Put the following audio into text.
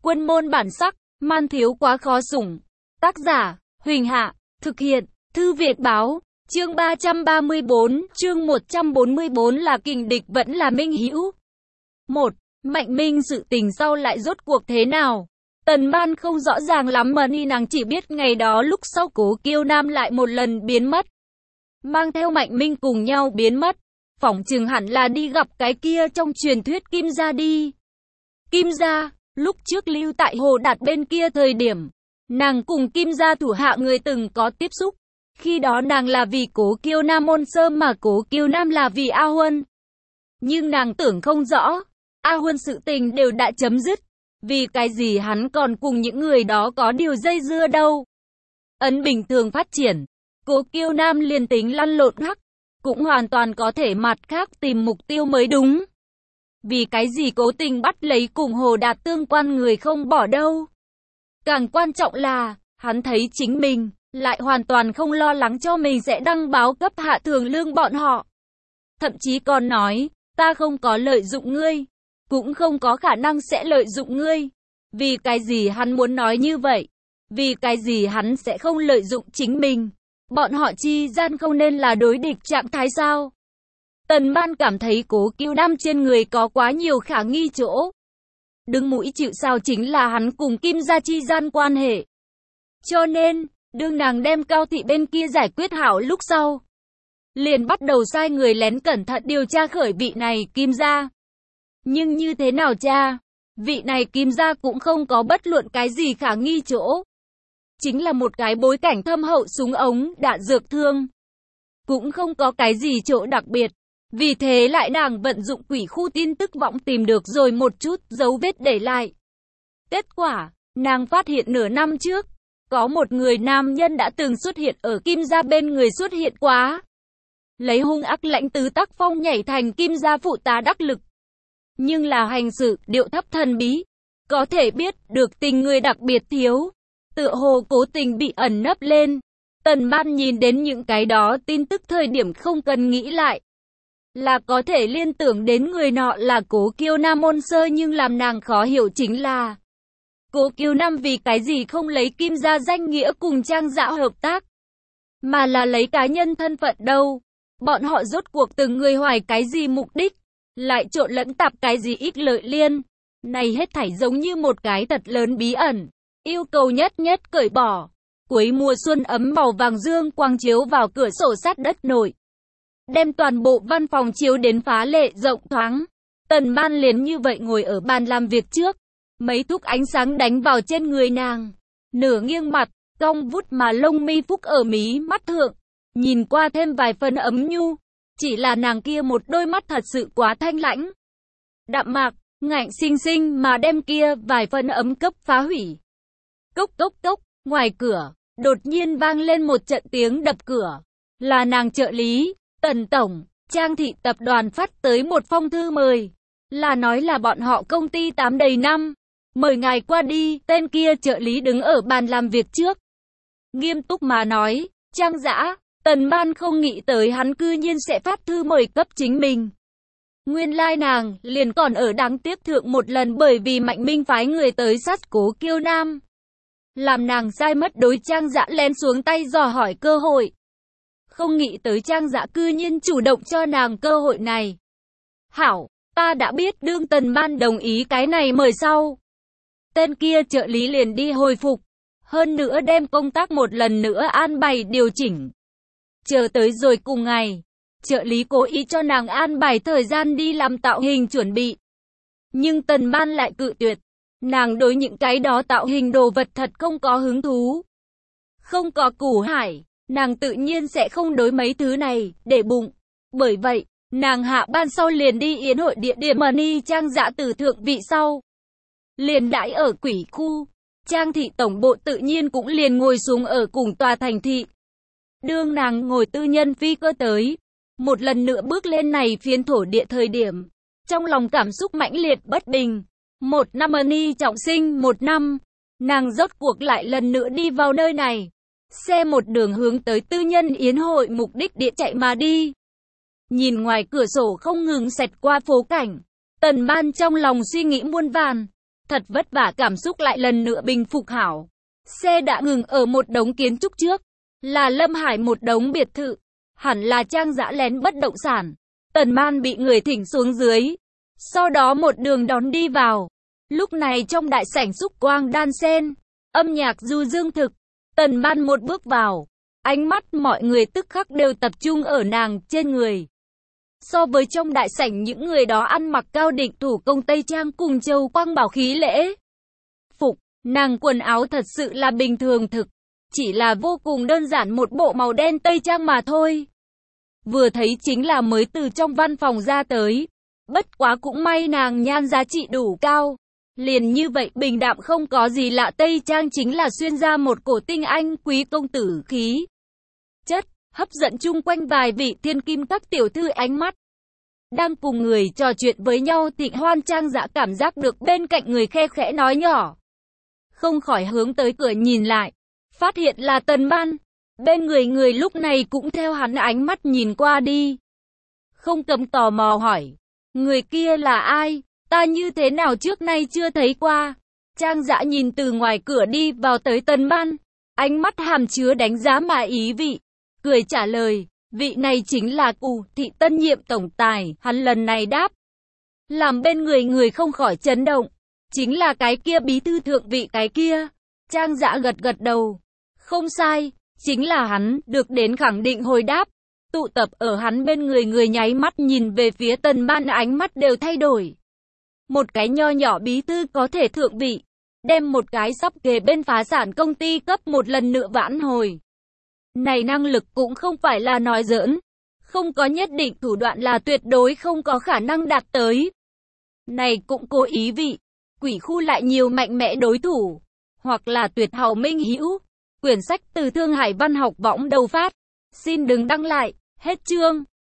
Quân môn bản sắc, man thiếu quá khó sủng. Tác giả, Huỳnh Hạ, thực hiện, Thư Việt Báo, chương 334, chương 144 là kình địch vẫn là minh hữu. 1. Mạnh Minh sự tình sau lại rốt cuộc thế nào? Tần Ban không rõ ràng lắm mà nàng chỉ biết ngày đó lúc sau Cố Kiêu Nam lại một lần biến mất. Mang theo Mạnh Minh cùng nhau biến mất. Phỏng chừng hẳn là đi gặp cái kia trong truyền thuyết Kim Gia đi. Kim Gia, lúc trước lưu tại Hồ Đạt bên kia thời điểm, nàng cùng Kim Gia thủ hạ người từng có tiếp xúc. Khi đó nàng là vì Cố Kiêu Nam ôn sơ mà Cố Kiêu Nam là vì A Huân. Nhưng nàng tưởng không rõ, A Huân sự tình đều đã chấm dứt. Vì cái gì hắn còn cùng những người đó có điều dây dưa đâu. Ấn bình thường phát triển, Cố Kiêu Nam liền tính lăn lộn hắc, cũng hoàn toàn có thể mặt khác tìm mục tiêu mới đúng. Vì cái gì cố tình bắt lấy cùng Hồ Đạt tương quan người không bỏ đâu. Càng quan trọng là, hắn thấy chính mình, lại hoàn toàn không lo lắng cho mình sẽ đăng báo cấp hạ thường lương bọn họ. Thậm chí còn nói, ta không có lợi dụng ngươi, cũng không có khả năng sẽ lợi dụng ngươi. Vì cái gì hắn muốn nói như vậy? Vì cái gì hắn sẽ không lợi dụng chính mình? Bọn họ chi gian không nên là đối địch trạng thái sao? Tần Ban cảm thấy Cố Kiêu Nam trên người có quá nhiều khả nghi chỗ. Đứng mũi chịu sào chính là hắn cùng Kim Gia chi gian quan hệ. Cho nên, đương nàng đem Cao Thị bên kia giải quyết hảo lúc sau, liền bắt đầu sai người lén cẩn thận điều tra khởi vị này Kim Gia. Nhưng như thế nào cha? Vị này Kim Gia cũng không có bất luận cái gì khả nghi chỗ. Chính là một cái bối cảnh thâm hậu súng ống, đạn dược thương. Cũng không có cái gì chỗ đặc biệt. Vì thế lại nàng vận dụng quỷ khu tin tức võng tìm được rồi một chút dấu vết để lại. Kết quả, nàng phát hiện nửa năm trước, có một người nam nhân đã từng xuất hiện ở Kim Gia bên người xuất hiện quá. Lấy hung ác lãnh tứ tác phong nhảy thành Kim Gia phụ tá đắc lực. Nhưng là hành sự điệu thấp thần bí. Có thể biết được tình người đặc biệt thiếu. Tựa hồ cố tình bị ẩn nấp lên. Tần Ban nhìn đến những cái đó tin tức thời điểm không cần nghĩ lại. Là có thể liên tưởng đến người nọ là Cố Kiêu Nam ôn sơ, nhưng làm nàng khó hiểu chính là Cố Kiêu Nam vì cái gì không lấy Kim Gia danh nghĩa cùng Trang Dã hợp tác, mà là lấy cá nhân thân phận đâu. Bọn họ rốt cuộc từng người hoài cái gì mục đích, lại trộn lẫn tạp cái gì ích lợi liên. Này hết thảy giống như một cái thật lớn bí ẩn, yêu cầu nhất nhất cởi bỏ. Cuối mùa xuân ấm màu vàng dương quang chiếu vào cửa sổ sắt đất nội, đem toàn bộ văn phòng chiếu đến phá lệ rộng thoáng. Tần Ban liền như vậy ngồi ở bàn làm việc trước, mấy thúc ánh sáng đánh vào trên người nàng, nửa nghiêng mặt, cong vút mà lông mi phúc ở mí mắt thượng, nhìn qua thêm vài phần ấm nhu. Chỉ là nàng kia một đôi mắt thật sự quá thanh lãnh, đạm mạc, ngạnh xinh xinh mà đem kia vài phần ấm cấp phá hủy. Cốc cốc cốc, ngoài cửa, đột nhiên vang lên một trận tiếng đập cửa. Là nàng trợ lý, Tần Tổng, Trang Thị tập đoàn phát tới một phong thư mời. Là nói là bọn họ công ty 8 đầy năm. Mời ngài qua đi, tên kia trợ lý đứng ở bàn làm việc trước. Nghiêm túc mà nói, Trang Dã, Tần Ban không nghĩ tới hắn cư nhiên sẽ phát thư mời cấp chính mình. Nguyên lai nàng, liền còn ở đáng tiếc thượng một lần bởi vì Mạnh Minh phái người tới sát Cố Kiêu Nam. Làm nàng sai mất đối Trang Dã lén xuống tay dò hỏi cơ hội. Không nghĩ tới Trang Dã cư nhiên chủ động cho nàng cơ hội này. Hảo, ta đã biết. Đương Tần Ban đồng ý cái này mời sau, tên kia trợ lý liền đi hồi phục. Hơn nữa đem công tác một lần nữa an bài điều chỉnh. Chờ tới rồi cùng ngày, trợ lý cố ý cho nàng an bài thời gian đi làm tạo hình chuẩn bị. Nhưng Tần Ban lại cự tuyệt. Nàng đối những cái đó tạo hình đồ vật thật không có hứng thú. Không có củ hải, nàng tự nhiên sẽ không đối mấy thứ này để bụng. Bởi vậy, nàng hạ ban sau liền đi yến hội địa điểm Money Trang Dã từ thượng vị sau. Liền đãi ở quỷ khu. Trang Thị tổng bộ tự nhiên cũng liền ngồi xuống ở cùng tòa thành thị. Đương nàng ngồi tư nhân phi cơ tới, một lần nữa bước lên này phiến thổ địa thời điểm, trong lòng cảm xúc mãnh liệt bất bình. Một năm Money trọng sinh 1 năm, nàng rốt cuộc lại lần nữa đi vào nơi này. Xe một đường hướng tới tư nhân yến hội mục đích địa chạy mà đi. Nhìn ngoài cửa sổ không ngừng xẹt qua phố cảnh, Tần Ban trong lòng suy nghĩ muôn vàn. Thật vất vả cảm xúc lại lần nữa bình phục hảo. Xe đã ngừng ở một đống kiến trúc trước. Là Lâm Hải một đống biệt thự. Hẳn là Trang Dã lén bất động sản. Tần Man bị người thỉnh xuống dưới. Sau đó một đường đón đi vào. Lúc này trong đại sảnh xúc quang đan sen. Âm nhạc du dương thực. Tần Man một bước vào. Ánh mắt mọi người tức khắc đều tập trung ở nàng trên người. So với trong đại sảnh những người đó ăn mặc cao định thủ công tây trang cùng châu quang bảo khí lễ phục, nàng quần áo thật sự là bình thường thực, chỉ là vô cùng đơn giản một bộ màu đen tây trang mà thôi. Vừa thấy chính là mới từ trong văn phòng ra tới, bất quá cũng may nàng nhan giá trị đủ cao. Liền như vậy bình đạm không có gì lạ, tây trang chính là xuyên ra một cổ tinh anh quý công tử khí chất, hấp dẫn chung quanh vài vị thiên kim các tiểu thư ánh mắt. Đang cùng người trò chuyện với nhau Thịnh Hoan Trang Dã cảm giác được bên cạnh người khe khẽ nói nhỏ. Không khỏi hướng tới cửa nhìn lại, phát hiện là Tần Man. Bên người lúc này cũng theo hắn ánh mắt nhìn qua đi. Không cấm tò mò hỏi, người kia là ai? Ta như thế nào trước nay chưa thấy qua? Trang Dã nhìn từ ngoài cửa đi vào tới Tần Man, ánh mắt hàm chứa đánh giá mà ý vị, cười trả lời, vị này chính là Cù Thị tân nhiệm tổng tài. Hắn lần này đáp, làm bên người không khỏi chấn động, chính là cái kia bí thư thượng vị cái kia. Trang Dã gật gật đầu, không sai, chính là hắn. Được đến khẳng định hồi đáp. Tụ tập ở hắn bên người nháy mắt nhìn về phía Tần Man, ánh mắt đều thay đổi. Một cái nho nhỏ bí thư có thể thượng vị, đem một cái sắp kề bên phá sản công ty cấp một lần nữa vãn hồi. Này năng lực cũng không phải là nói giỡn, không có nhất định thủ đoạn là tuyệt đối không có khả năng đạt tới. Này cũng cố ý vị, quỷ khu lại nhiều mạnh mẽ đối thủ, hoặc là tuyệt hảo minh hữu. Quyển sách từ Thương Hải Văn học võng đầu phát. Xin đừng đăng lại, hết chương.